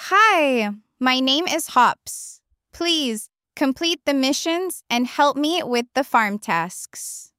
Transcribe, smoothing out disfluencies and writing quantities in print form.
Hi, my name is Hops. Please complete the missions and help me with the farm tasks.